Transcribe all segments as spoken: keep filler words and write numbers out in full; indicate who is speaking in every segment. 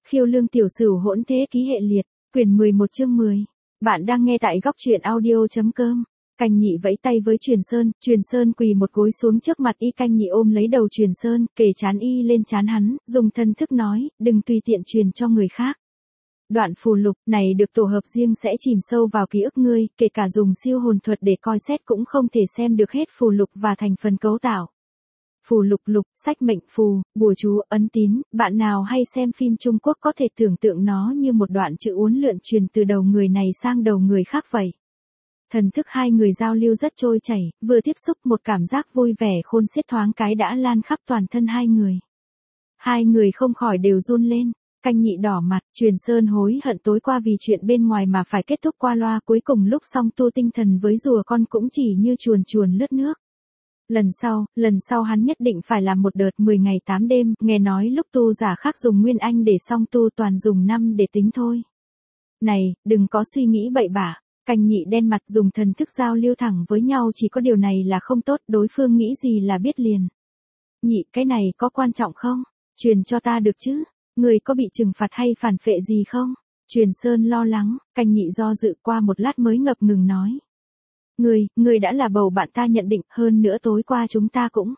Speaker 1: Khiêu lương tiểu sửu hỗn thế ký hệ liệt, quyển mười một chương mười. Bạn đang nghe tại góc truyện audio.com. Canh nhị vẫy tay với Truyền Sơn, Truyền Sơn quỳ một gối xuống trước mặt y. Canh nhị ôm lấy đầu Truyền Sơn, kề chán y lên chán hắn, dùng thân thức nói, đừng tùy tiện truyền cho người khác. Đoạn phù lục này được tổ hợp riêng sẽ chìm sâu vào ký ức ngươi, kể cả dùng siêu hồn thuật để coi xét cũng không thể xem được hết phù lục và thành phần cấu tạo. Phù lục lục, sách mệnh phù, bùa chú, ấn tín, bạn nào hay xem phim Trung Quốc có thể tưởng tượng nó như một đoạn chữ uốn lượn truyền từ đầu người này sang đầu người khác vậy. Thần thức hai người giao lưu rất trôi chảy, vừa tiếp xúc một cảm giác vui vẻ khôn xiết thoáng cái đã lan khắp toàn thân hai người. Hai người không khỏi đều run lên. Canh nhị đỏ mặt, Truyền Sơn hối hận tối qua vì chuyện bên ngoài mà phải kết thúc qua loa, cuối cùng lúc song tu tinh thần với rùa con cũng chỉ như chuồn chuồn lướt nước. Lần sau, lần sau hắn nhất định phải làm một đợt mười ngày tám đêm, nghe nói lúc tu giả khác dùng nguyên anh để song tu toàn dùng năm để tính thôi. Này, đừng có suy nghĩ bậy bạ. Canh nhị đen mặt dùng thần thức giao lưu thẳng với nhau, chỉ có điều này là không tốt, đối phương nghĩ gì là biết liền. Nhị, cái này có quan trọng không? Truyền cho ta được chứ? Người có bị trừng phạt hay phản phệ gì không? Truyền Sơn lo lắng, canh nhị do dự qua một lát mới ngập ngừng nói. Người, người đã là bầu bạn ta nhận định, hơn nữa tối qua chúng ta cũng.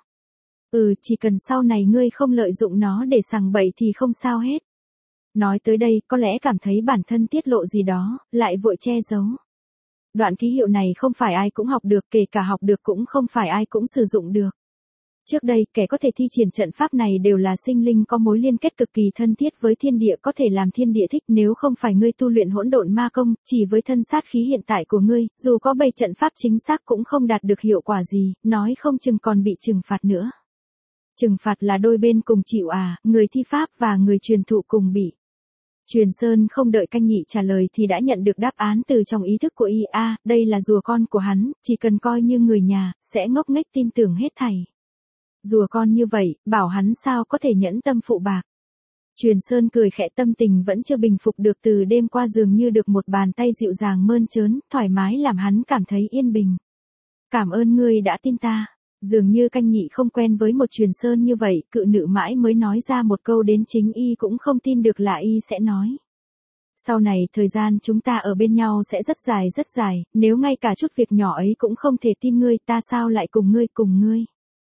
Speaker 1: Ừ, chỉ cần sau này ngươi không lợi dụng nó để sằng bậy thì không sao hết. Nói tới đây, có lẽ cảm thấy bản thân tiết lộ gì đó, lại vội che giấu. Đoạn ký hiệu này không phải ai cũng học được, kể cả học được cũng không phải ai cũng sử dụng được. Trước đây, kẻ có thể thi triển trận pháp này đều là sinh linh có mối liên kết cực kỳ thân thiết với thiên địa, có thể làm thiên địa thích. Nếu không phải ngươi tu luyện hỗn độn ma công, chỉ với thân sát khí hiện tại của ngươi, dù có bày trận pháp chính xác cũng không đạt được hiệu quả gì, nói không chừng còn bị trừng phạt nữa. Trừng phạt là đôi bên cùng chịu à, người thi pháp và người truyền thụ cùng bị. Truyền Sơn không đợi canh nhị trả lời thì đã nhận được đáp án từ trong ý thức của y. A, đây là rùa con của hắn, chỉ cần coi như người nhà, sẽ ngốc nghếch tin tưởng hết thảy. Rùa con như vậy, bảo hắn sao có thể nhẫn tâm phụ bạc. Truyền Sơn cười khẽ, tâm tình vẫn chưa bình phục được từ đêm qua, dường như được một bàn tay dịu dàng mơn trớn, thoải mái làm hắn cảm thấy yên bình. Cảm ơn ngươi đã tin ta. Dường như canh nhị không quen với một Truyền Sơn như vậy, cự nữ mãi mới nói ra một câu đến chính y cũng không tin được là y sẽ nói. Sau này thời gian chúng ta ở bên nhau sẽ rất dài rất dài, nếu ngay cả chút việc nhỏ ấy cũng không thể tin ngươi, ta sao lại cùng ngươi cùng ngươi.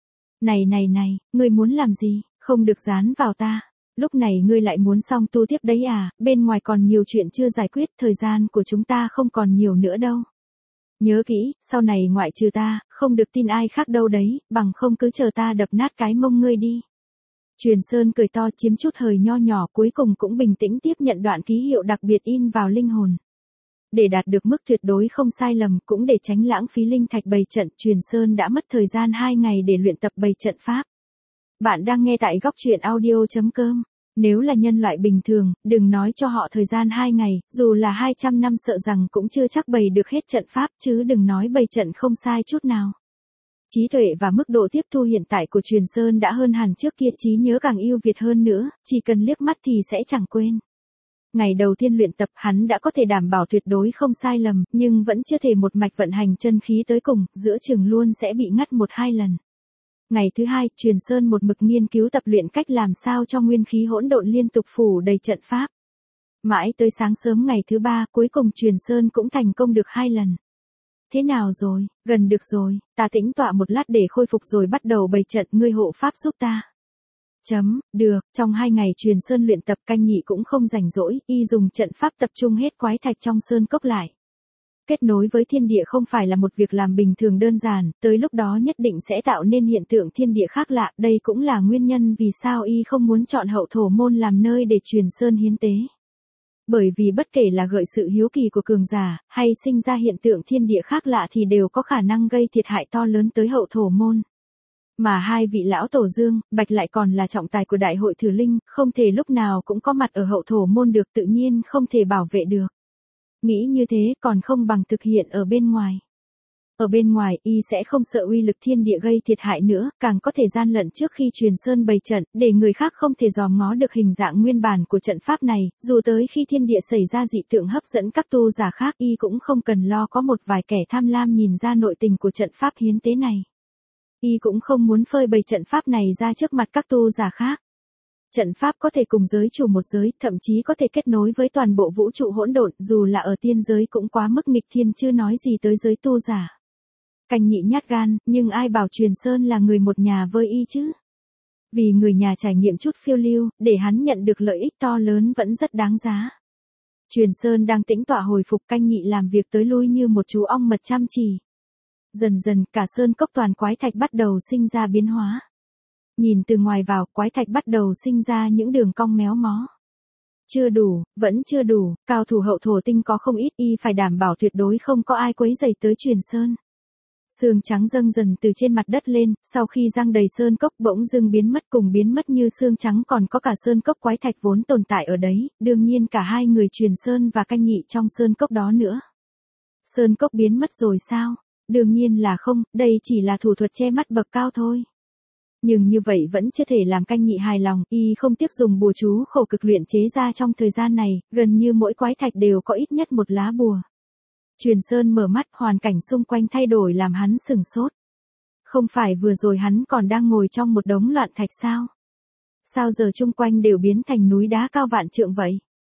Speaker 1: Này này này, ngươi muốn làm gì, không được dán vào ta. Lúc này ngươi lại muốn song tu tiếp đấy à, bên ngoài còn nhiều chuyện chưa giải quyết, thời gian của chúng ta không còn nhiều nữa đâu. Nhớ kỹ, sau này ngoại trừ ta, không được tin ai khác đâu đấy, bằng không cứ chờ ta đập nát cái mông ngươi đi. Truyền Sơn cười to, chiếm chút hời nho nhỏ, cuối cùng cũng bình tĩnh tiếp nhận đoạn ký hiệu đặc biệt in vào linh hồn. Để đạt được mức tuyệt đối không sai lầm, cũng để tránh lãng phí linh thạch bày trận, Truyền Sơn đã mất thời gian hai ngày để luyện tập bày trận pháp. Bạn đang nghe tại góc truyện audio.com. Nếu là nhân loại bình thường, đừng nói cho họ thời gian hai ngày, dù là hai trăm năm sợ rằng cũng chưa chắc bày được hết trận pháp, chứ đừng nói bày trận không sai chút nào. Trí tuệ và mức độ tiếp thu hiện tại của Truyền Sơn đã hơn hẳn trước kia, trí nhớ càng ưu việt hơn nữa, chỉ cần liếc mắt thì sẽ chẳng quên. Ngày đầu tiên luyện tập hắn đã có thể đảm bảo tuyệt đối không sai lầm, nhưng vẫn chưa thể một mạch vận hành chân khí tới cùng, giữa chừng luôn sẽ bị ngắt một hai lần. Ngày thứ hai, Truyền Sơn một mực nghiên cứu tập luyện cách làm sao cho nguyên khí hỗn độn liên tục phủ đầy trận pháp. Mãi tới sáng sớm ngày thứ ba, cuối cùng Truyền Sơn cũng thành công được hai lần. Thế nào rồi, gần được rồi, ta tĩnh tọa một lát để khôi phục rồi bắt đầu bày trận, ngươi hộ pháp giúp ta. Chấm, được, trong hai ngày Truyền Sơn luyện tập, canh nhị cũng không rảnh rỗi, y dùng trận pháp tập trung hết quái thạch trong sơn cốc lại. Kết nối với thiên địa không phải là một việc làm bình thường đơn giản, tới lúc đó nhất định sẽ tạo nên hiện tượng thiên địa khác lạ, đây cũng là nguyên nhân vì sao y không muốn chọn Hậu Thổ môn làm nơi để Truyền Sơn hiến tế. Bởi vì bất kể là gợi sự hiếu kỳ của cường giả, hay sinh ra hiện tượng thiên địa khác lạ thì đều có khả năng gây thiệt hại to lớn tới Hậu Thổ môn. Mà hai vị lão tổ Dương, Bạch lại còn là trọng tài của đại hội thử linh, không thể lúc nào cũng có mặt ở Hậu Thổ môn được, tự nhiên không thể bảo vệ được. Nghĩ như thế còn không bằng thực hiện ở bên ngoài. Ở bên ngoài, y sẽ không sợ uy lực thiên địa gây thiệt hại nữa, càng có thể gian lận trước khi Truyền Sơn bày trận, để người khác không thể dòm ngó được hình dạng nguyên bản của trận pháp này, dù tới khi thiên địa xảy ra dị tượng hấp dẫn các tu giả khác, y cũng không cần lo có một vài kẻ tham lam nhìn ra nội tình của trận pháp hiến tế này. Y cũng không muốn phơi bày trận pháp này ra trước mặt các tu giả khác. Trận pháp có thể cùng giới chủ một giới, thậm chí có thể kết nối với toàn bộ vũ trụ hỗn độn, dù là ở tiên giới cũng quá mức nghịch thiên chưa nói gì tới giới tu giả. Canh Nhị nhát gan, nhưng ai bảo Truyền Sơn là người một nhà với y chứ? Vì người nhà trải nghiệm chút phiêu lưu, để hắn nhận được lợi ích to lớn vẫn rất đáng giá. Truyền Sơn đang tĩnh tọa hồi phục, Canh Nhị làm việc tới lui như một chú ong mật chăm chỉ. Dần dần, cả sơn cốc toàn quái thạch bắt đầu sinh ra biến hóa. Nhìn từ ngoài vào, quái thạch bắt đầu sinh ra những đường cong méo mó. Chưa đủ, vẫn chưa đủ, cao thủ hậu thổ tinh có không ít, y phải đảm bảo tuyệt đối không có ai quấy rầy tới Truyền Sơn. Sương trắng dâng dần từ trên mặt đất lên, sau khi giăng đầy sơn cốc bỗng dưng biến mất, cùng biến mất như sương trắng còn có cả sơn cốc quái thạch vốn tồn tại ở đấy, đương nhiên cả hai người Truyền Sơn và Canh Nhị trong sơn cốc đó nữa. Sơn cốc biến mất rồi sao? Đương nhiên là không, đây chỉ là thủ thuật che mắt bậc cao thôi. Nhưng như vậy vẫn chưa thể làm Canh Nhị hài lòng, y không tiếc dùng bùa chú khổ cực luyện chế ra trong thời gian này, gần như mỗi quái thạch đều có ít nhất một lá bùa. Truyền Sơn mở mắt, hoàn cảnh xung quanh thay đổi làm hắn sửng sốt. Không phải vừa rồi hắn còn đang ngồi trong một đống loạn thạch sao? Sao giờ chung quanh đều biến thành núi đá cao vạn trượng vậy?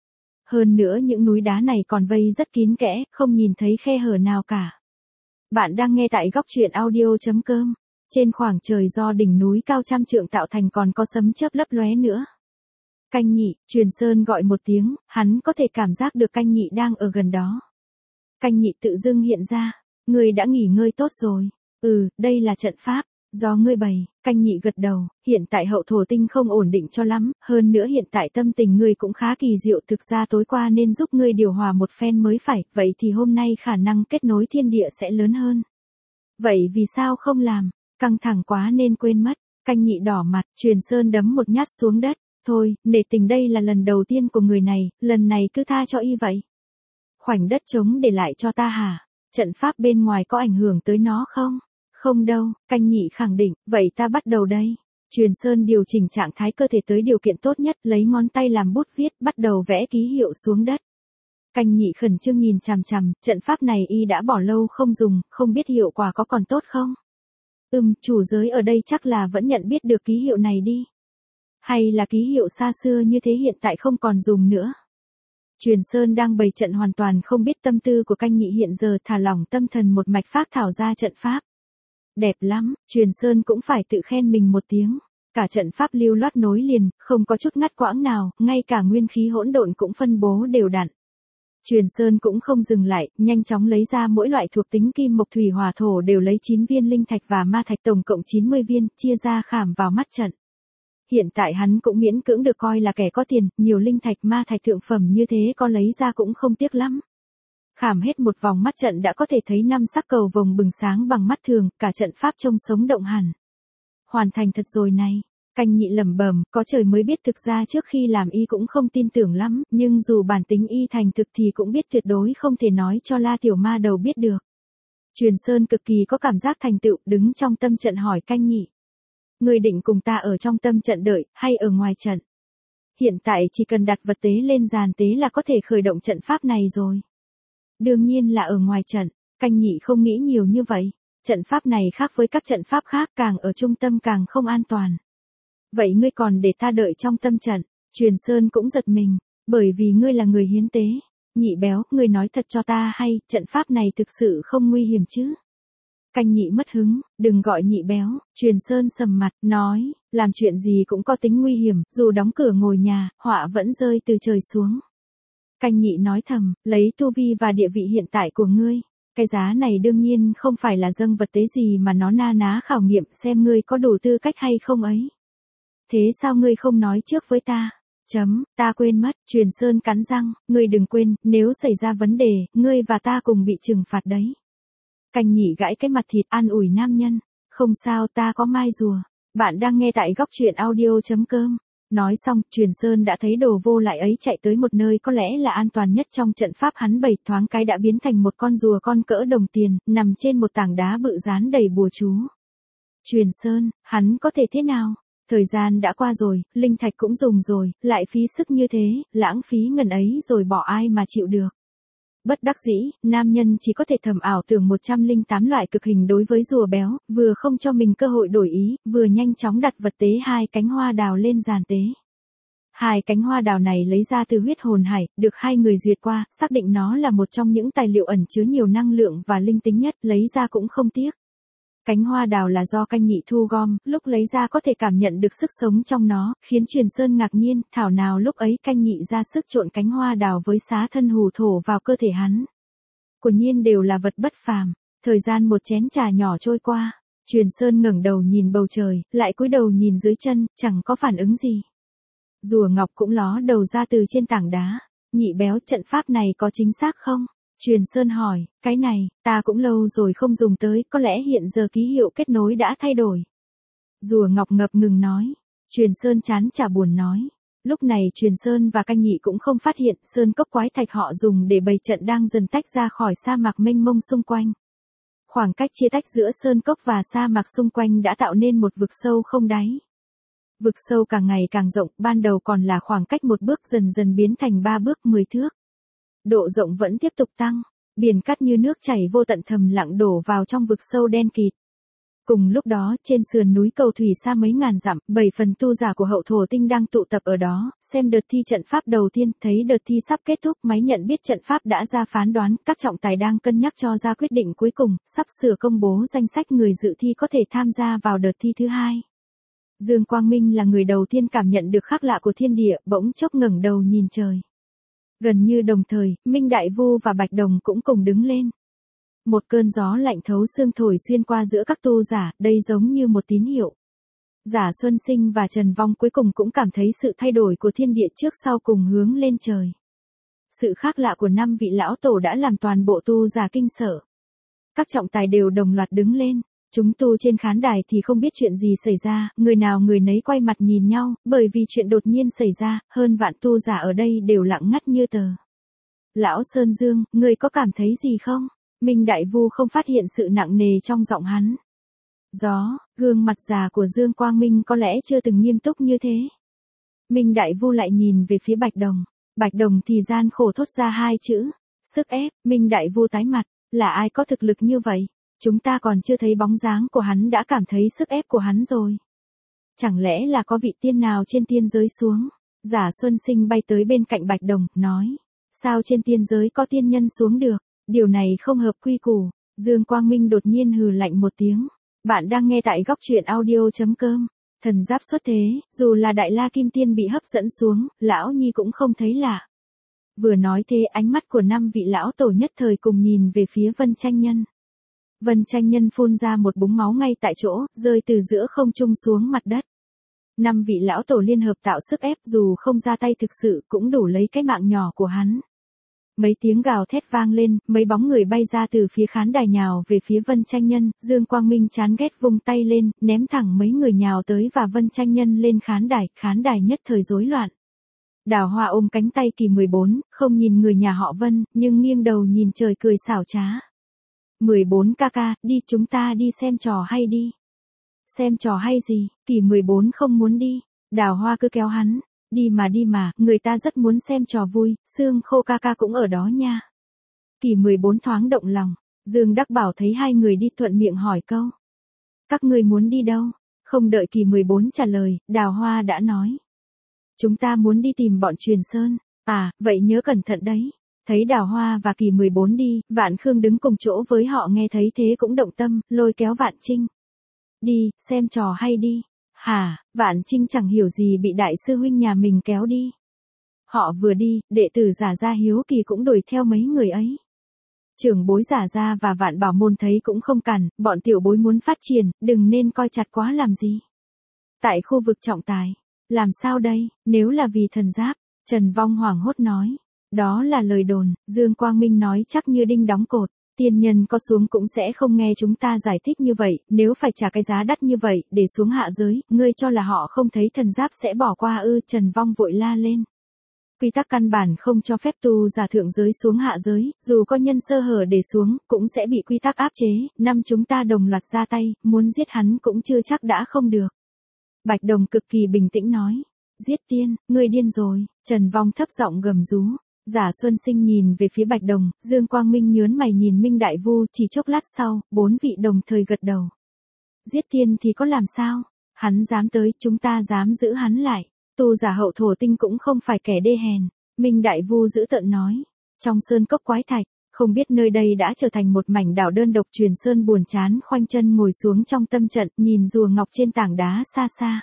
Speaker 1: Hơn nữa những núi đá này còn vây rất kín kẽ, không nhìn thấy khe hở nào cả. Bạn đang nghe tại góc truyện audio chấm com. Trên khoảng trời do đỉnh núi cao trăm trượng tạo thành còn có sấm chớp lấp lóe nữa. Canh Nhị, Truyền Sơn gọi một tiếng, hắn có thể cảm giác được Canh Nhị đang ở gần đó. Canh Nhị tự dưng hiện ra, ngươi đã nghỉ ngơi tốt rồi. Ừ, đây là trận pháp, do ngươi bày. Canh Nhị gật đầu, hiện tại hậu thổ tinh không ổn định cho lắm, hơn nữa hiện tại tâm tình ngươi cũng khá kỳ diệu, thực ra tối qua nên giúp ngươi điều hòa một phen mới phải, vậy thì hôm nay khả năng kết nối thiên địa sẽ lớn hơn. Vậy vì sao không làm? Căng thẳng quá nên quên mất. Canh Nhị đỏ mặt, Truyền Sơn đấm một nhát xuống đất. Thôi, nể tình đây là lần đầu tiên của người này, lần này cứ tha cho y vậy. Khoảnh đất trống để lại cho ta hả? Trận pháp bên ngoài có ảnh hưởng tới nó không? Không đâu, Canh Nhị khẳng định, vậy ta bắt đầu đây. Truyền Sơn điều chỉnh trạng thái cơ thể tới điều kiện tốt nhất, lấy ngón tay làm bút viết, bắt đầu vẽ ký hiệu xuống đất. Canh Nhị khẩn trương nhìn chằm chằm, trận pháp này y đã bỏ lâu không dùng, không biết hiệu quả có còn tốt không? Ừm, chủ giới ở đây chắc là vẫn nhận biết được ký hiệu này đi. Hay là ký hiệu xa xưa như thế hiện tại không còn dùng nữa. Truyền Sơn đang bày trận hoàn toàn không biết tâm tư của Canh Nhị hiện giờ, thả lỏng tâm thần một mạch phác thảo ra trận pháp. Đẹp lắm, Truyền Sơn cũng phải tự khen mình một tiếng. Cả trận pháp lưu loát nối liền, không có chút ngắt quãng nào, ngay cả nguyên khí hỗn độn cũng phân bố đều đặn. Truyền Sơn cũng không dừng lại, nhanh chóng lấy ra mỗi loại thuộc tính kim mộc thủy hỏa thổ đều lấy chín viên linh thạch và ma thạch tổng cộng chín mươi viên, chia ra khảm vào mắt trận. Hiện tại hắn cũng miễn cưỡng được coi là kẻ có tiền, nhiều linh thạch ma thạch thượng phẩm như thế có lấy ra cũng không tiếc lắm. Khảm hết một vòng mắt trận đã có thể thấy năm sắc cầu vồng bừng sáng bằng mắt thường, cả trận pháp trông sống động hẳn. Hoàn thành thật rồi này. Canh Nhị lẩm bẩm, có trời mới biết thực ra trước khi làm y cũng không tin tưởng lắm, nhưng dù bản tính y thành thực thì cũng biết tuyệt đối không thể nói cho La Tiểu Ma Đầu biết được. Truyền Sơn cực kỳ có cảm giác thành tựu, đứng trong tâm trận hỏi Canh Nhị. Ngươi định cùng ta ở trong tâm trận đợi, hay ở ngoài trận? Hiện tại chỉ cần đặt vật tế lên giàn tế là có thể khởi động trận pháp này rồi. Đương nhiên là ở ngoài trận, Canh Nhị không nghĩ nhiều như vậy. Trận pháp này khác với các trận pháp khác, càng ở trung tâm càng không an toàn. Vậy ngươi còn để ta đợi trong tâm trận? Truyền Sơn cũng giật mình, bởi vì ngươi là người hiến tế. Nhị béo, ngươi nói thật cho ta hay, trận pháp này thực sự không nguy hiểm chứ? Canh Nhị mất hứng, đừng gọi Nhị béo. Truyền Sơn sầm mặt, nói, làm chuyện gì cũng có tính nguy hiểm, dù đóng cửa ngồi nhà, họa vẫn rơi từ trời xuống. Canh Nhị nói thầm, lấy tu vi và địa vị hiện tại của ngươi, cái giá này đương nhiên không phải là dâng vật tế gì mà nó na ná khảo nghiệm xem ngươi có đủ tư cách hay không ấy. Thế sao ngươi không nói trước với ta? Chấm, ta quên mất. Truyền Sơn cắn răng, ngươi đừng quên, nếu xảy ra vấn đề, ngươi và ta cùng bị trừng phạt đấy. Canh Nhị gãi cái mặt thịt an ủi nam nhân, không sao, ta có mai rùa. Bạn đang nghe tại góc truyện audio chấm com. Nói xong, Truyền Sơn đã thấy đồ vô lại ấy chạy tới một nơi có lẽ là an toàn nhất trong trận pháp, hắn bày thoáng cái đã biến thành một con rùa con cỡ đồng tiền, nằm trên một tảng đá bự dán đầy bùa chú. Truyền Sơn, hắn có thể thế nào? Thời gian đã qua rồi, linh thạch cũng dùng rồi, lại phí sức như thế, lãng phí ngần ấy rồi bỏ ai mà chịu được. Bất đắc dĩ, nam nhân chỉ có thể thầm ảo tưởng một trăm lẻ tám loại cực hình đối với rùa béo, vừa không cho mình cơ hội đổi ý, vừa nhanh chóng đặt vật tế hai cánh hoa đào lên giàn tế. Hai cánh hoa đào này lấy ra từ huyết hồn hải, được hai người duyệt qua, xác định nó là một trong những tài liệu ẩn chứa nhiều năng lượng và linh tính nhất, lấy ra cũng không tiếc. Cánh hoa đào là do canh nhị thu gom, lúc lấy ra có thể cảm nhận được sức sống trong nó, khiến Truyền Sơn ngạc nhiên, thảo nào lúc ấy canh nhị ra sức trộn cánh hoa đào với xá thân hù thổ vào cơ thể hắn. Quả nhiên đều là vật bất phàm. Thời gian một chén trà nhỏ trôi qua, Truyền Sơn ngẩng đầu nhìn bầu trời, lại cúi đầu nhìn dưới chân, chẳng có phản ứng gì. Rùa ngọc cũng ló đầu ra từ trên tảng đá. Nhị béo, trận pháp này có chính xác không? Truyền Sơn hỏi, cái này, ta cũng lâu rồi không dùng tới, có lẽ hiện giờ ký hiệu kết nối đã thay đổi. Rùa ngọc ngập ngừng nói. Truyền Sơn chán chả buồn nói. Lúc này Truyền Sơn và canh nhị cũng không phát hiện sơn cốc quái thạch họ dùng để bày trận đang dần tách ra khỏi sa mạc mênh mông xung quanh. Khoảng cách chia tách giữa sơn cốc và sa mạc xung quanh đã tạo nên một vực sâu không đáy. Vực sâu càng ngày càng rộng, ban đầu còn là khoảng cách một bước dần dần biến thành ba bước mười thước. Độ rộng vẫn tiếp tục tăng, biển cát như nước chảy vô tận thầm lặng đổ vào trong vực sâu đen kịt. Cùng lúc đó, trên sườn núi cầu thủy xa mấy ngàn dặm, bảy phần tu giả của hậu thổ tinh đang tụ tập ở đó, xem đợt thi trận pháp đầu tiên, thấy đợt thi sắp kết thúc, máy nhận biết trận pháp đã ra phán đoán, các trọng tài đang cân nhắc cho ra quyết định cuối cùng, sắp sửa công bố danh sách người dự thi có thể tham gia vào đợt thi thứ hai. Dương Quang Minh là người đầu tiên cảm nhận được khác lạ của thiên địa, bỗng chốc ngẩng đầu nhìn trời. Gần như đồng thời, Minh Đại Vu và Bạch Đồng cũng cùng đứng lên. Một cơn gió lạnh thấu xương thổi xuyên qua giữa các tu giả, đây giống như một tín hiệu. Giả Xuân Sinh và Trần Vong cuối cùng cũng cảm thấy sự thay đổi của thiên địa trước sau cùng hướng lên trời. Sự khác lạ của năm vị lão tổ đã làm toàn bộ tu giả kinh sợ. Các trọng tài đều đồng loạt đứng lên. Chúng tu trên khán đài thì không biết chuyện gì xảy ra, người nào người nấy quay mặt nhìn nhau, bởi vì chuyện đột nhiên xảy ra, hơn vạn tu giả ở đây đều lặng ngắt như tờ. Lão Sơn Dương, người có cảm thấy gì không? Minh Đại Vu không phát hiện sự nặng nề trong giọng hắn. Gió, gương mặt già của Dương Quang Minh có lẽ chưa từng nghiêm túc như thế. Minh Đại Vu lại nhìn về phía Bạch Đồng. Bạch Đồng thì gian khổ thốt ra hai chữ. Sức ép. Minh Đại Vu tái mặt. Là ai có thực lực như vậy? Chúng ta còn chưa thấy bóng dáng của hắn đã cảm thấy sức ép của hắn rồi. Chẳng lẽ là có vị tiên nào trên tiên giới xuống? Giả Xuân Sinh bay tới bên cạnh Bạch Đồng, nói. Sao trên tiên giới có tiên nhân xuống được? Điều này không hợp quy củ. Dương Quang Minh đột nhiên hừ lạnh một tiếng. Bạn đang nghe tại góc truyện audio chấm com. Thần giáp xuất thế, dù là Đại La Kim Tiên bị hấp dẫn xuống, lão nhi cũng không thấy lạ. Vừa nói thế, ánh mắt của năm vị lão tổ nhất thời cùng nhìn về phía Vân Tranh Nhân. Vân Tranh Nhân phun ra một búng máu ngay tại chỗ, rơi từ giữa không trung xuống mặt đất. Năm vị lão tổ liên hợp tạo sức ép, dù không ra tay thực sự cũng đủ lấy cái mạng nhỏ của hắn. Mấy tiếng gào thét vang lên, mấy bóng người bay ra từ phía khán đài nhào về phía Vân Tranh Nhân, Dương Quang Minh chán ghét vung tay lên, ném thẳng mấy người nhào tới và Vân Tranh Nhân lên khán đài, khán đài nhất thời rối loạn. Đào Hoa ôm cánh tay Kỳ mười bốn, không nhìn người nhà họ Vân, nhưng nghiêng đầu nhìn trời cười xảo trá. mười bốn ca ca, đi chúng ta đi xem trò hay đi. Xem trò hay gì? Kỳ mười bốn không muốn đi. Đào Hoa cứ kéo hắn. Đi mà đi mà, người ta rất muốn xem trò vui, Sương Khô ca ca cũng ở đó nha. Kỳ mười bốn thoáng động lòng. Dương Đắc Bảo thấy hai người đi thuận miệng hỏi câu. Các người muốn đi đâu? Không đợi Kỳ mười bốn trả lời, Đào Hoa đã nói. Chúng ta muốn đi tìm bọn Truyền Sơn. À, vậy nhớ cẩn thận đấy. Thấy Đào Hoa và Kỳ mười bốn đi, Vạn Khương đứng cùng chỗ với họ nghe thấy thế cũng động tâm, lôi kéo Vạn Trinh. Đi, xem trò hay đi. Hả, Vạn Trinh chẳng hiểu gì bị đại sư huynh nhà mình kéo đi. Họ vừa đi, đệ tử Giả Gia hiếu kỳ cũng đuổi theo mấy người ấy. Trưởng bối Giả Gia và Vạn Bảo Môn thấy cũng không cản, bọn tiểu bối muốn phát triển, đừng nên coi chặt quá làm gì. Tại khu vực trọng tài, làm sao đây, nếu là vì thần giáp, Trần Vong hoảng hốt nói. Đó là lời đồn, Dương Quang Minh nói chắc như đinh đóng cột. Tiên nhân có xuống cũng sẽ không nghe chúng ta giải thích như vậy, nếu phải trả cái giá đắt như vậy, để xuống hạ giới, ngươi cho là họ không thấy thần giáp sẽ bỏ qua ư? Trần Vong vội la lên. Quy tắc căn bản không cho phép tu giả thượng giới xuống hạ giới, dù có nhân sơ hở để xuống, cũng sẽ bị quy tắc áp chế, năm chúng ta đồng loạt ra tay, muốn giết hắn cũng chưa chắc đã không được. Bạch Đồng cực kỳ bình tĩnh nói. Giết tiên, ngươi điên rồi, Trần Vong thấp giọng gầm rú. Giả Xuân Sinh nhìn về phía Bạch Đồng, Dương Quang Minh nhớn mày nhìn Minh Đại Vu, chỉ chốc lát sau, bốn vị đồng thời gật đầu. Giết tiên thì có làm sao? Hắn dám tới, chúng ta dám giữ hắn lại. Tu giả hậu thổ tinh cũng không phải kẻ đê hèn, Minh Đại Vu dữ tợn nói. Trong sơn cốc quái thạch, không biết nơi đây đã trở thành một mảnh đảo đơn độc. Truyền Sơn buồn chán khoanh chân ngồi xuống trong tâm trận, nhìn rùa ngọc trên tảng đá xa xa.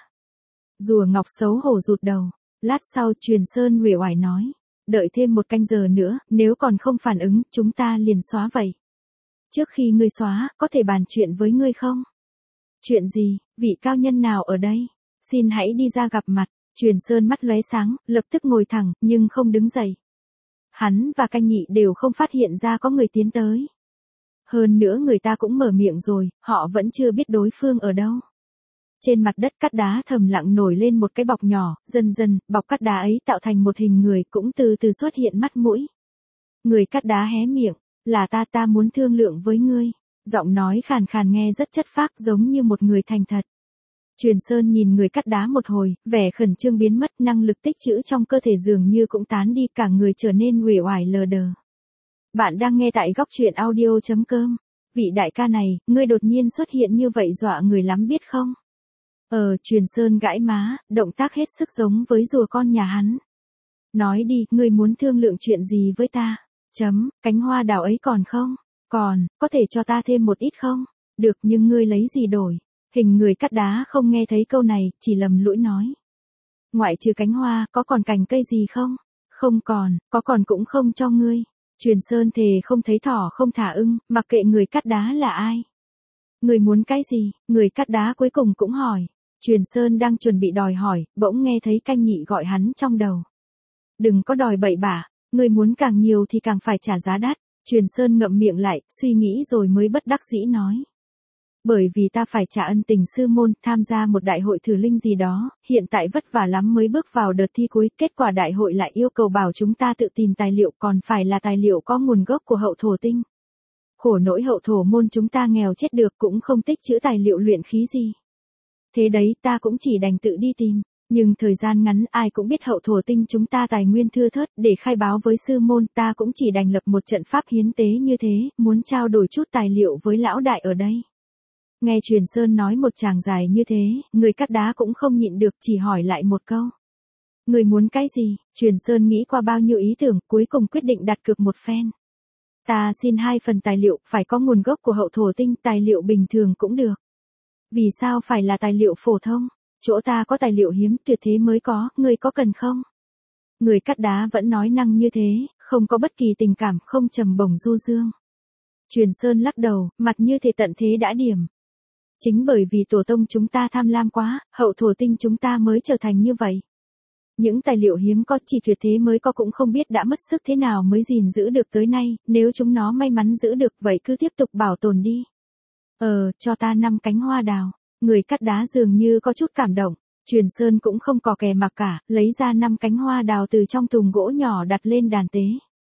Speaker 1: Rùa ngọc xấu hổ rụt đầu, lát sau Truyền Sơn uể oải nói. Đợi thêm một canh giờ nữa, nếu còn không phản ứng, chúng ta liền xóa vậy. Trước khi ngươi xóa, có thể bàn chuyện với ngươi không? Chuyện gì, vị cao nhân nào ở đây? Xin hãy đi ra gặp mặt. Truyền Sơn mắt lóe sáng, lập tức ngồi thẳng, nhưng không đứng dậy. Hắn và Canh Nhị đều không phát hiện ra có người tiến tới. Hơn nữa người ta cũng mở miệng rồi, họ vẫn chưa biết đối phương ở đâu. Trên mặt đất cát đá thầm lặng nổi lên một cái bọc nhỏ, dần dần, bọc cát đá ấy tạo thành một hình người cũng từ từ xuất hiện mắt mũi. Người cát đá hé miệng, là ta ta muốn thương lượng với ngươi. Giọng nói khàn khàn nghe rất chất phác giống như một người thành thật. Truyền Sơn nhìn người cắt đá một hồi, vẻ khẩn trương biến mất, năng lực tích trữ trong cơ thể dường như cũng tán đi, cả người trở nên uể oải lờ đờ. Bạn đang nghe tại góc truyện audio chấm com. Vị đại ca này, ngươi đột nhiên xuất hiện như vậy dọa người lắm biết không? Ờ, Truyền Sơn gãi má, động tác hết sức giống với rùa con nhà hắn. Nói đi, ngươi muốn thương lượng chuyện gì với ta? Chấm, cánh hoa đào ấy còn không? Còn, có thể cho ta thêm một ít không? Được, nhưng ngươi lấy gì đổi? Hình người cắt đá không nghe thấy câu này, chỉ lầm lũi nói. Ngoại trừ cánh hoa, có còn cành cây gì không? Không còn, có còn cũng không cho ngươi. Truyền Sơn thề không thấy thỏ không thả ưng, mặc kệ người cắt đá là ai. Người muốn cái gì? Người cắt đá cuối cùng cũng hỏi. Truyền Sơn đang chuẩn bị đòi hỏi, bỗng nghe thấy Canh Nhị gọi hắn trong đầu. Đừng có đòi bậy bạ, người muốn càng nhiều thì càng phải trả giá đắt. Truyền Sơn ngậm miệng lại, suy nghĩ rồi mới bất đắc dĩ nói. Bởi vì ta phải trả ân tình sư môn, tham gia một đại hội thử linh gì đó, hiện tại vất vả lắm mới bước vào đợt thi cuối, kết quả đại hội lại yêu cầu bảo chúng ta tự tìm tài liệu, còn phải là tài liệu có nguồn gốc của hậu thổ tinh. Khổ nỗi hậu thổ môn chúng ta nghèo chết được cũng không tích trữ tài liệu luyện khí gì. Thế đấy ta cũng chỉ đành tự đi tìm, nhưng thời gian ngắn ai cũng biết hậu thổ tinh chúng ta tài nguyên thưa thớt, để khai báo với sư môn ta cũng chỉ đành lập một trận pháp hiến tế như thế, muốn trao đổi chút tài liệu với lão đại ở đây. Nghe Truyền Sơn nói một tràng dài như thế, người cắt đá cũng không nhịn được, chỉ hỏi lại một câu. Người muốn cái gì? Truyền Sơn nghĩ qua bao nhiêu ý tưởng, cuối cùng quyết định đặt cược một phen. Ta xin hai phần tài liệu, phải có nguồn gốc của hậu thổ tinh, tài liệu bình thường cũng được. Vì sao phải là tài liệu phổ thông? Chỗ ta có tài liệu hiếm tuyệt thế mới có, người có cần không? Người cắt đá vẫn nói năng như thế, không có bất kỳ tình cảm, không trầm bổng du dương. Truyền Sơn lắc đầu, mặt như thể tận thế đã điểm. Chính bởi vì tổ tông chúng ta tham lam quá, hậu thổ tinh chúng ta mới trở thành như vậy. Những tài liệu hiếm có chỉ tuyệt thế mới có cũng không biết đã mất sức thế nào mới gìn giữ được tới nay, nếu chúng nó may mắn giữ được vậy cứ tiếp tục bảo tồn đi. Ờ, cho ta năm cánh hoa đào. Người cắt đá dường như có chút cảm động. Truyền Sơn cũng không cò kè mặc cả, lấy ra năm cánh hoa đào từ trong thùng gỗ nhỏ đặt lên đàn tế.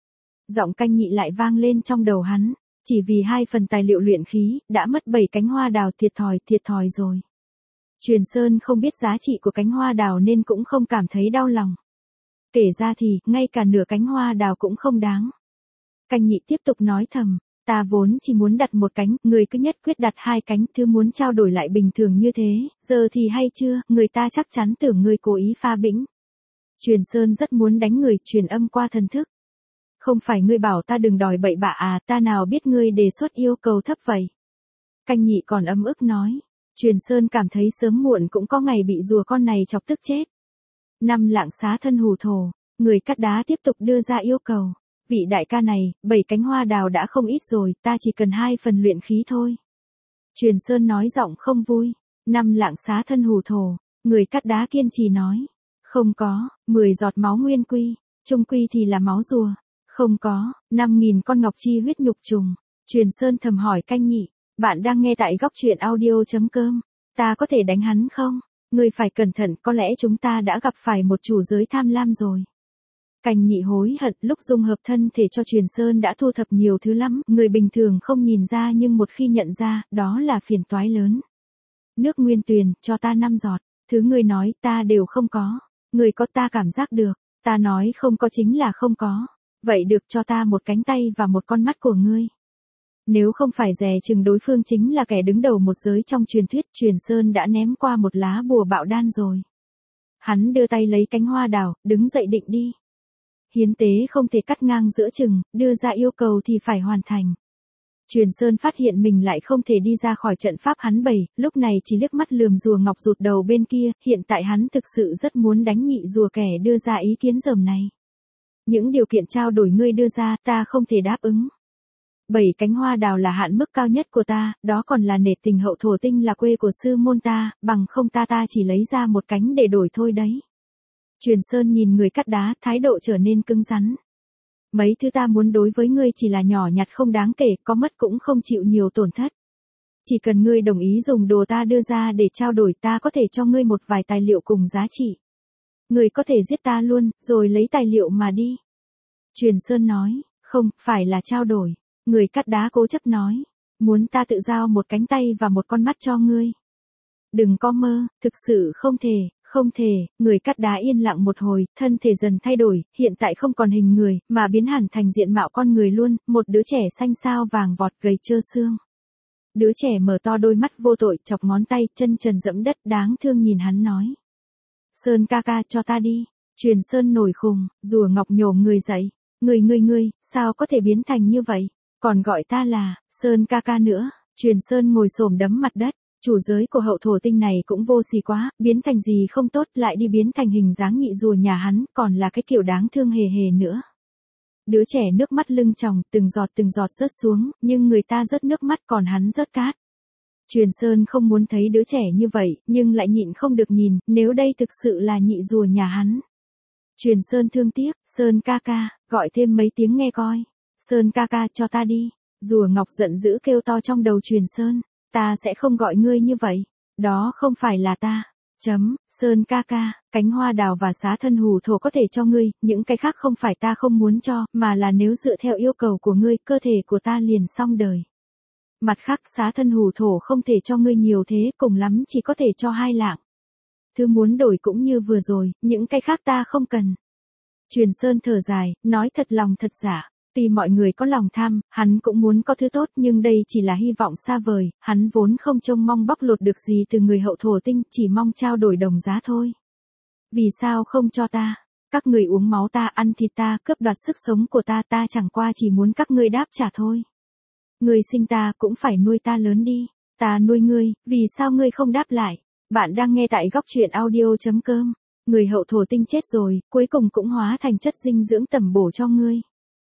Speaker 1: Giọng Canh Nhị lại vang lên trong đầu hắn. Chỉ vì hai phần tài liệu luyện khí, đã mất bảy cánh hoa đào, thiệt thòi, thiệt thòi rồi. Truyền Sơn không biết giá trị của cánh hoa đào nên cũng không cảm thấy đau lòng. Kể ra thì, ngay cả nửa cánh hoa đào cũng không đáng. Canh Nhị tiếp tục nói thầm, ta vốn chỉ muốn đặt một cánh, người cứ nhất quyết đặt hai cánh, thứ muốn trao đổi lại bình thường như thế, giờ thì hay chưa, người ta chắc chắn tưởng người cố ý pha bĩnh. Truyền Sơn rất muốn đánh người, truyền âm qua thần thức. Không phải ngươi bảo ta đừng đòi bậy bạ à, ta nào biết ngươi đề xuất yêu cầu thấp vậy. Canh Nhị còn ấm ức nói. Truyền Sơn cảm thấy sớm muộn cũng có ngày bị rùa con này chọc tức chết. Năm lạng xá thân hù thổ, người cắt đá tiếp tục đưa ra yêu cầu. Vị đại ca này, bảy cánh hoa đào đã không ít rồi, ta chỉ cần hai phần luyện khí thôi. Truyền Sơn nói giọng không vui. Năm lạng xá thân hù thổ, người cắt đá kiên trì nói. Không có, mười giọt máu nguyên quy, trung quy thì là máu rùa. Không có, năm nghìn con ngọc chi huyết nhục trùng. Truyền Sơn thầm hỏi Canh Nhị, bạn đang nghe tại góc truyện audio chấm com. Ta có thể đánh hắn không? Ngươi phải cẩn thận, có lẽ chúng ta đã gặp phải một chủ giới tham lam rồi. Canh Nhị hối hận, lúc dung hợp thân thể cho Truyền Sơn đã thu thập nhiều thứ lắm, người bình thường không nhìn ra nhưng một khi nhận ra, đó là phiền toái lớn. Nước nguyên tuyền, cho ta năm giọt, thứ ngươi nói ta đều không có. Ngươi có ta cảm giác được, ta nói không có chính là không có. Vậy được, cho ta một cánh tay và một con mắt của ngươi. Nếu không phải dè chừng đối phương chính là kẻ đứng đầu một giới trong truyền thuyết, Truyền Sơn đã ném qua một lá bùa bạo đan rồi. Hắn đưa tay lấy cánh hoa đào, đứng dậy định đi. Hiến tế không thể cắt ngang giữa chừng, đưa ra yêu cầu thì phải hoàn thành. Truyền Sơn phát hiện mình lại không thể đi ra khỏi trận pháp hắn bày, lúc này chỉ liếc mắt lườm rùa ngọc rụt đầu bên kia, hiện tại hắn thực sự rất muốn đánh nhị rùa kẻ đưa ra ý kiến rầm này. Những điều kiện trao đổi ngươi đưa ra, ta không thể đáp ứng. Bảy cánh hoa đào là hạn mức cao nhất của ta, đó còn là nể tình hậu thổ tinh là quê của sư môn ta, bằng không ta ta chỉ lấy ra một cánh để đổi thôi đấy. Truyền Sơn nhìn người cắt đá, thái độ trở nên cứng rắn. Mấy thứ ta muốn đối với ngươi chỉ là nhỏ nhặt không đáng kể, có mất cũng không chịu nhiều tổn thất. Chỉ cần ngươi đồng ý dùng đồ ta đưa ra để trao đổi, ta có thể cho ngươi một vài tài liệu cùng giá trị. Ngươi có thể giết ta luôn, rồi lấy tài liệu mà đi. Truyền Sơn nói, không, phải là trao đổi. Người cắt đá cố chấp nói, muốn ta tự giao một cánh tay và một con mắt cho ngươi. Đừng có mơ, thực sự không thể. Không thể, người cắt đá yên lặng một hồi, thân thể dần thay đổi, hiện tại không còn hình người, mà biến hẳn thành diện mạo con người luôn, một đứa trẻ xanh xao vàng vọt gầy trơ xương. Đứa trẻ mở to đôi mắt vô tội, chọc ngón tay, chân trần dẫm đất, đáng thương nhìn hắn nói. Sơn ca ca cho ta đi. Truyền Sơn nổi khùng, rùa ngọc nhổ người dậy. Người người người, sao có thể biến thành như vậy? Còn gọi ta là, Sơn ca ca nữa. Truyền Sơn ngồi xổm đấm mặt đất. Chủ giới của hậu thổ tinh này cũng vô sỉ quá, biến thành gì không tốt lại đi biến thành hình dáng nhị rùa nhà hắn, còn là cái kiểu đáng thương hề hề nữa. Đứa trẻ nước mắt lưng tròng, từng giọt từng giọt rớt xuống, nhưng người ta rớt nước mắt còn hắn rớt cát. Truyền Sơn không muốn thấy đứa trẻ như vậy, nhưng lại nhịn không được nhìn, nếu đây thực sự là nhị rùa nhà hắn. Truyền Sơn thương tiếc, Sơn ca ca, gọi thêm mấy tiếng nghe coi. Sơn ca ca cho ta đi. Rùa ngọc giận dữ kêu to trong đầu Truyền Sơn. Ta sẽ không gọi ngươi như vậy. Đó không phải là ta. Chấm, Sơn ca ca, cánh hoa đào và xá thân hủ thổ có thể cho ngươi, những cái khác không phải ta không muốn cho, mà là nếu dựa theo yêu cầu của ngươi, cơ thể của ta liền xong đời. Mặt khác xá thân hủ thổ không thể cho ngươi nhiều thế, cùng lắm chỉ có thể cho hai lạng. Thứ muốn đổi cũng như vừa rồi, những cái khác ta không cần. Truyền Sơn thở dài, nói thật lòng thật giả. Tuy mọi người có lòng tham, hắn cũng muốn có thứ tốt nhưng đây chỉ là hy vọng xa vời, hắn vốn không trông mong bóc lột được gì từ người hậu thổ tinh, chỉ mong trao đổi đồng giá thôi. Vì sao không cho ta? Các người uống máu ta, ăn thịt ta, cướp đoạt sức sống của ta, ta chẳng qua chỉ muốn các ngươi đáp trả thôi. Người sinh ta cũng phải nuôi ta lớn đi, ta nuôi ngươi, vì sao ngươi không đáp lại? Bạn đang nghe tại góc truyện audio chấm com. Người hậu thổ tinh chết rồi, cuối cùng cũng hóa thành chất dinh dưỡng tẩm bổ cho ngươi.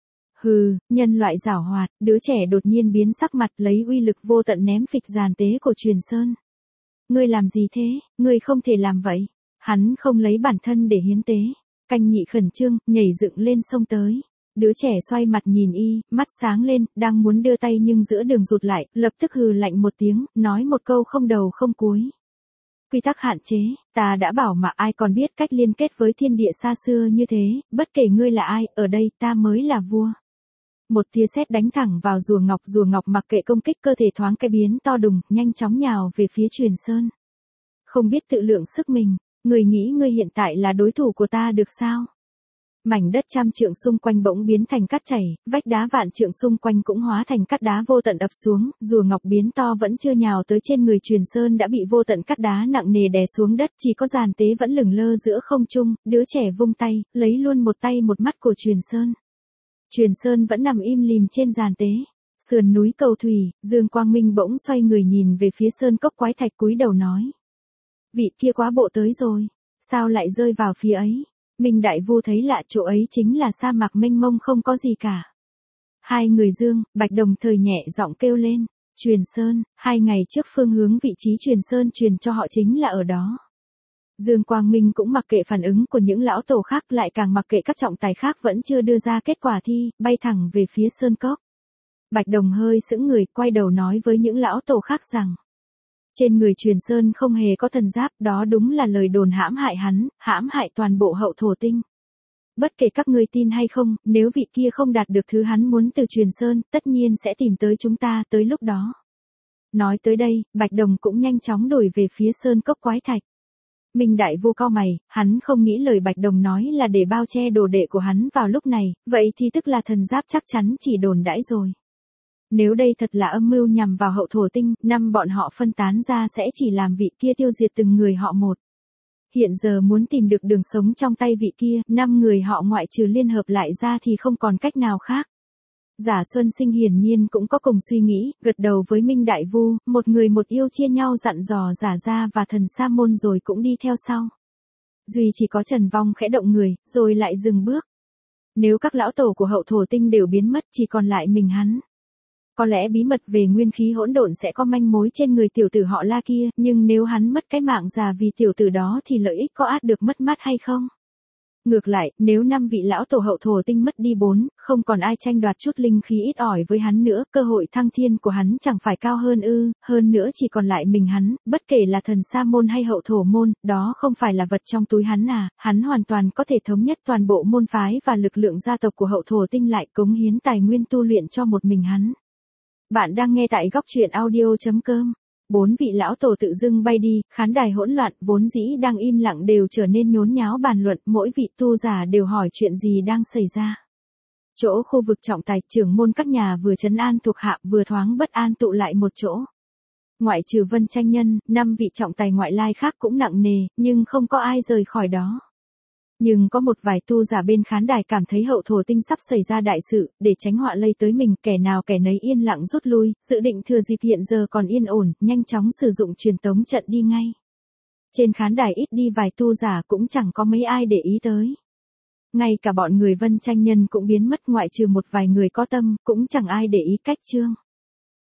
Speaker 1: Hừ, nhân loại giảo hoạt, đứa trẻ đột nhiên biến sắc mặt lấy uy lực vô tận ném phịch giàn tế của Truyền Sơn. Ngươi làm gì thế, ngươi không thể làm vậy. Hắn không lấy bản thân để hiến tế. Canh nhị khẩn trương, nhảy dựng lên sông tới. Đứa trẻ xoay mặt nhìn y, mắt sáng lên, đang muốn đưa tay nhưng giữa đường rụt lại, lập tức hừ lạnh một tiếng, nói một câu không đầu không cuối. Quy tắc hạn chế, ta đã bảo mà ai còn biết cách liên kết với thiên địa xa xưa như thế, bất kể ngươi là ai, ở đây ta mới là vua. Một tia sét đánh thẳng vào rùa ngọc, rùa ngọc mặc kệ công kích cơ thể thoáng cái biến to đùng, nhanh chóng nhào về phía Truyền Sơn. Không biết tự lượng sức mình, người nghĩ ngươi hiện tại là đối thủ của ta được sao? Mảnh đất trăm trượng xung quanh bỗng biến thành cát chảy, vách đá vạn trượng xung quanh cũng hóa thành cát đá vô tận ập xuống, rùa ngọc biến to vẫn chưa nhào tới trên người Truyền Sơn đã bị vô tận cát đá nặng nề đè xuống đất, chỉ có giàn tế vẫn lửng lơ giữa không trung, đứa trẻ vung tay, lấy luôn một tay một mắt của Truyền Sơn. Truyền Sơn vẫn nằm im lìm trên giàn tế. Sườn núi cầu thủy, Dương Quang Minh bỗng xoay người nhìn về phía sơn cốc quái thạch cúi đầu nói. Vị kia quá bộ tới rồi, sao lại rơi vào phía ấy? Minh Đại Vu thấy lạ, chỗ ấy chính là sa mạc mênh mông không có gì cả. Hai người Dương, Bạch đồng thời nhẹ giọng kêu lên. Truyền Sơn, hai ngày trước phương hướng vị trí Truyền Sơn truyền cho họ chính là ở đó. Dương Quang Minh cũng mặc kệ phản ứng của những lão tổ khác, lại càng mặc kệ các trọng tài khác vẫn chưa đưa ra kết quả thi, bay thẳng về phía sơn cốc. Bạch Đồng hơi sững người, quay đầu nói với những lão tổ khác rằng. Trên người Truyền Sơn không hề có thần giáp, đó đúng là lời đồn hãm hại hắn, hãm hại toàn bộ hậu thổ tinh. Bất kể các ngươi tin hay không, nếu vị kia không đạt được thứ hắn muốn từ Truyền Sơn, tất nhiên sẽ tìm tới chúng ta tới lúc đó. Nói tới đây, Bạch Đồng cũng nhanh chóng đổi về phía sơn cốc quái thạch. Minh Đại Vu cau mày, hắn không nghĩ lời Bạch Đồng nói là để bao che đồ đệ của hắn vào lúc này, vậy thì tức là thần giáp chắc chắn chỉ đồn đãi rồi. Nếu đây thật là âm mưu nhằm vào hậu thổ tinh, năm bọn họ phân tán ra sẽ chỉ làm vị kia tiêu diệt từng người họ một. Hiện giờ muốn tìm được đường sống trong tay vị kia, năm người họ ngoại trừ liên hợp lại ra thì không còn cách nào khác. Giả Xuân Sinh hiển nhiên cũng có cùng suy nghĩ, gật đầu với Minh Đại Vu, một người một yêu chia nhau dặn dò Giả Gia và Thần Sa Môn rồi cũng đi theo sau. Duy chỉ có Trần Vong khẽ động người, rồi lại dừng bước. Nếu các lão tổ của Hậu Thổ Tinh đều biến mất chỉ còn lại mình hắn. Có lẽ bí mật về nguyên khí hỗn độn sẽ có manh mối trên người tiểu tử họ La kia, nhưng nếu hắn mất cái mạng già vì tiểu tử đó thì lợi ích có át được mất mát hay không? Ngược lại, nếu năm vị lão tổ Hậu Thổ Tinh mất đi bốn, không còn ai tranh đoạt chút linh khí ít ỏi với hắn nữa, cơ hội thăng thiên của hắn chẳng phải cao hơn ư? Hơn nữa chỉ còn lại mình hắn, bất kể là Thần Sa Môn hay Hậu Thổ Môn, đó không phải là vật trong túi hắn à? Hắn hoàn toàn có thể thống nhất toàn bộ môn phái và lực lượng gia tộc của Hậu Thổ Tinh lại cống hiến tài nguyên tu luyện cho một mình hắn. Bạn đang nghe tại góc truyện audio chấm com. Bốn vị lão tổ tự dưng bay đi, khán đài hỗn loạn, vốn dĩ đang im lặng đều trở nên nhốn nháo bàn luận, mỗi vị tu giả đều hỏi chuyện gì đang xảy ra. Chỗ khu vực trọng tài, trưởng môn các nhà vừa trấn an thuộc hạ vừa thoáng bất an tụ lại một chỗ. Ngoại trừ Vân Tranh Nhân, năm vị trọng tài ngoại lai khác cũng nặng nề, nhưng không có ai rời khỏi đó. Nhưng có một vài tu giả bên khán đài cảm thấy Hậu Thổ Tinh sắp xảy ra đại sự, để tránh họa lây tới mình, kẻ nào kẻ nấy yên lặng rút lui, dự định thừa dịp hiện giờ còn yên ổn, nhanh chóng sử dụng truyền tống trận đi ngay. Trên khán đài ít đi vài tu giả cũng chẳng có mấy ai để ý tới. Ngay cả bọn người Vân Tranh Nhân cũng biến mất, ngoại trừ một vài người có tâm, cũng chẳng ai để ý cách Trương